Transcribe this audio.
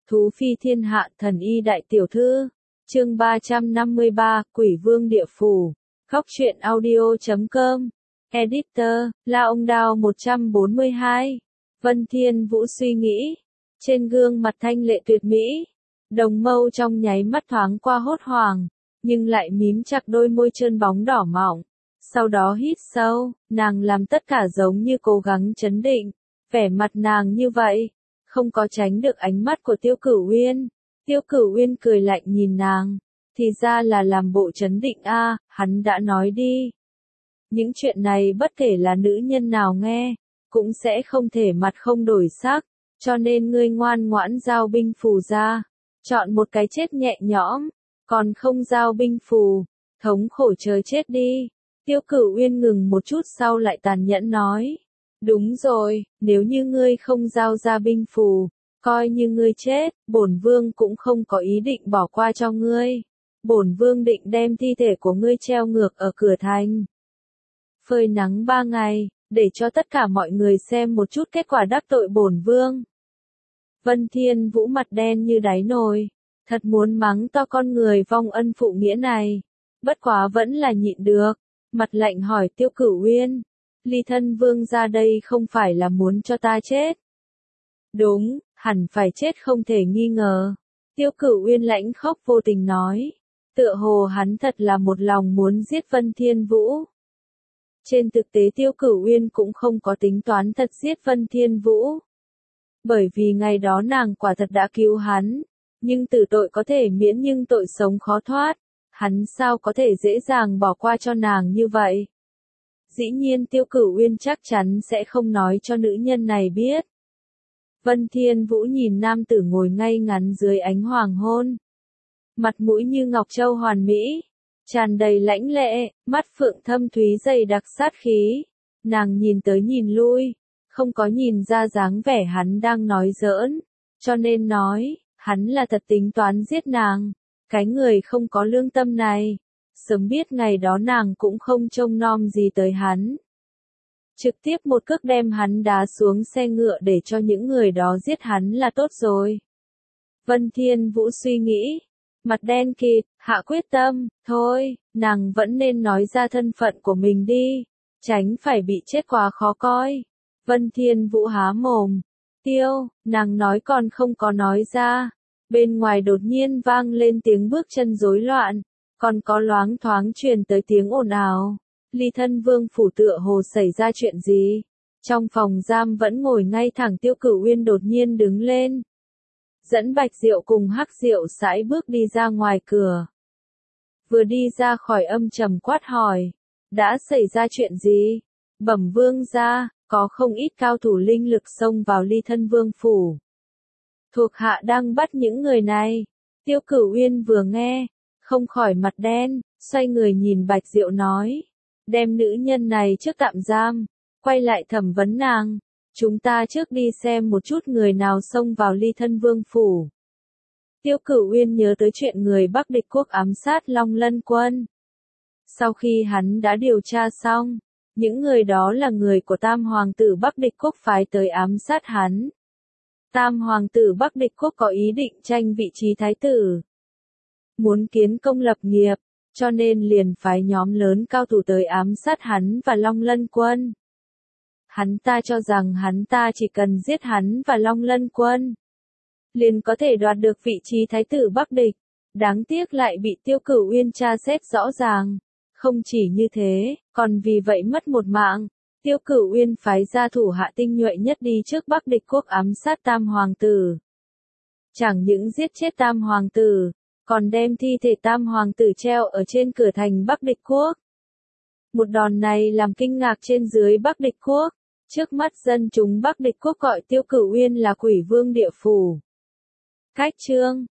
Thú phi thiên hạ thần y đại tiểu thư. Chương 353, Quỷ vương địa phủ. Khóc truyện audio.com. Editor, La Ông Đao 142. Vân Thiên Vũ suy nghĩ. Trên gương mặt thanh lệ tuyệt mỹ. Đồng mâu trong nháy mắt thoáng qua hốt hoảng. Nhưng lại mím chặt đôi môi trơn bóng đỏ mọng. Sau đó hít sâu, nàng làm tất cả giống như cố gắng trấn định. Vẻ mặt nàng như vậy, không có tránh được ánh mắt của Tiêu Cửu Uyên. Tiêu Cửu Uyên cười lạnh nhìn nàng, thì ra là làm bộ trấn định a, hắn đã nói đi. Những chuyện này bất kể là nữ nhân nào nghe, cũng sẽ không thể mặt không đổi sắc, cho nên ngươi ngoan ngoãn giao binh phù ra, chọn một cái chết nhẹ nhõm, còn không giao binh phù, thống khổ chờ chết đi. Tiêu Cửu Uyên ngừng một chút sau lại tàn nhẫn nói. Đúng rồi, nếu như ngươi không giao ra binh phù, coi như ngươi chết, bổn vương cũng không có ý định bỏ qua cho ngươi. Bổn vương định đem thi thể của ngươi treo ngược ở cửa thành. Phơi nắng 3 ngày, để cho tất cả mọi người xem một chút kết quả đắc tội bổn vương. Vân Thiên Vũ mặt đen như đáy nồi, thật muốn mắng to con người vong ân phụ nghĩa này. Bất quá vẫn là nhịn được, mặt lạnh hỏi Tiêu Cửu Uyên. Ly thân vương ra đây không phải là muốn cho ta chết. Đúng, hẳn phải chết không thể nghi ngờ. Tiêu Cửu Uyên lãnh khốc vô tình nói. Tựa hồ hắn thật là một lòng muốn giết Vân Thiên Vũ. Trên thực tế Tiêu Cửu Uyên cũng không có tính toán thật giết Vân Thiên Vũ. Bởi vì ngày đó nàng quả thật đã cứu hắn. Nhưng tử tội có thể miễn nhưng tội sống khó thoát. Hắn sao có thể dễ dàng bỏ qua cho nàng như vậy? Dĩ nhiên Tiêu Cửu Uyên chắc chắn sẽ không nói cho nữ nhân này biết. Vân Thiên Vũ nhìn nam tử ngồi ngay ngắn dưới ánh hoàng hôn. Mặt mũi như ngọc châu hoàn mỹ, tràn đầy lãnh lệ, mắt phượng thâm thúy dày đặc sát khí. Nàng nhìn tới nhìn lui, không có nhìn ra dáng vẻ hắn đang nói giỡn, cho nên nói, hắn là thật tính toán giết nàng. Cái người không có lương tâm này. Sớm biết ngày đó nàng cũng không trông nom gì tới hắn. Trực tiếp một cước đem hắn đá xuống xe ngựa để cho những người đó giết hắn là tốt rồi. Vân Thiên Vũ suy nghĩ, mặt đen kịt, hạ quyết tâm, thôi, nàng vẫn nên nói ra thân phận của mình đi, tránh phải bị chết quá khó coi. Vân Thiên Vũ há mồm, Tiêu, nàng nói còn không có nói ra. Bên ngoài đột nhiên vang lên tiếng bước chân rối loạn. Còn có loáng thoáng truyền tới tiếng ồn ào. Ly thân vương phủ tựa hồ xảy ra chuyện gì? Trong phòng giam vẫn ngồi ngay thẳng Tiêu Cửu Uyên đột nhiên đứng lên. Dẫn Bạch Diệu cùng Hắc Diệu sải bước đi ra ngoài cửa. Vừa đi ra khỏi âm trầm quát hỏi. Đã xảy ra chuyện gì? Bẩm vương gia, có không ít cao thủ linh lực xông vào Ly thân vương phủ. Thuộc hạ đang bắt những người này. Tiêu Cửu Uyên vừa nghe, không khỏi mặt đen, xoay người nhìn Bạch Diệu nói. Đem nữ nhân này trước tạm giam, quay lại thẩm vấn nàng. Chúng ta trước đi xem một chút người nào xông vào Ly thân vương phủ. Tiêu Cửu Uyên nhớ tới chuyện người Bắc địch quốc ám sát Long Lân Quân. Sau khi hắn đã điều tra xong, những người đó là người của Tam Hoàng tử Bắc địch quốc phái tới ám sát hắn. Tam Hoàng tử Bắc địch quốc có ý định tranh vị trí thái tử. Muốn kiến công lập nghiệp, cho nên liền phái nhóm lớn cao thủ tới ám sát hắn và Long Lân Quân. Hắn ta cho rằng hắn ta chỉ cần giết hắn và Long Lân Quân, liền có thể đoạt được vị trí thái tử Bắc địch. Đáng tiếc lại bị Tiêu Cửu Uyên tra xét rõ ràng. Không chỉ như thế, còn vì vậy mất một mạng. Tiêu Cửu Uyên phái ra thủ hạ tinh nhuệ nhất đi trước Bắc địch quốc ám sát Tam Hoàng tử. Chẳng những giết chết Tam Hoàng tử, còn đem thi thể Tam Hoàng tử treo ở trên cửa thành Bắc địch quốc. Một đòn này làm kinh ngạc trên dưới Bắc địch quốc. Trước mắt dân chúng Bắc địch quốc gọi Tiêu Cửu Uyên là quỷ vương địa phủ. Cách chương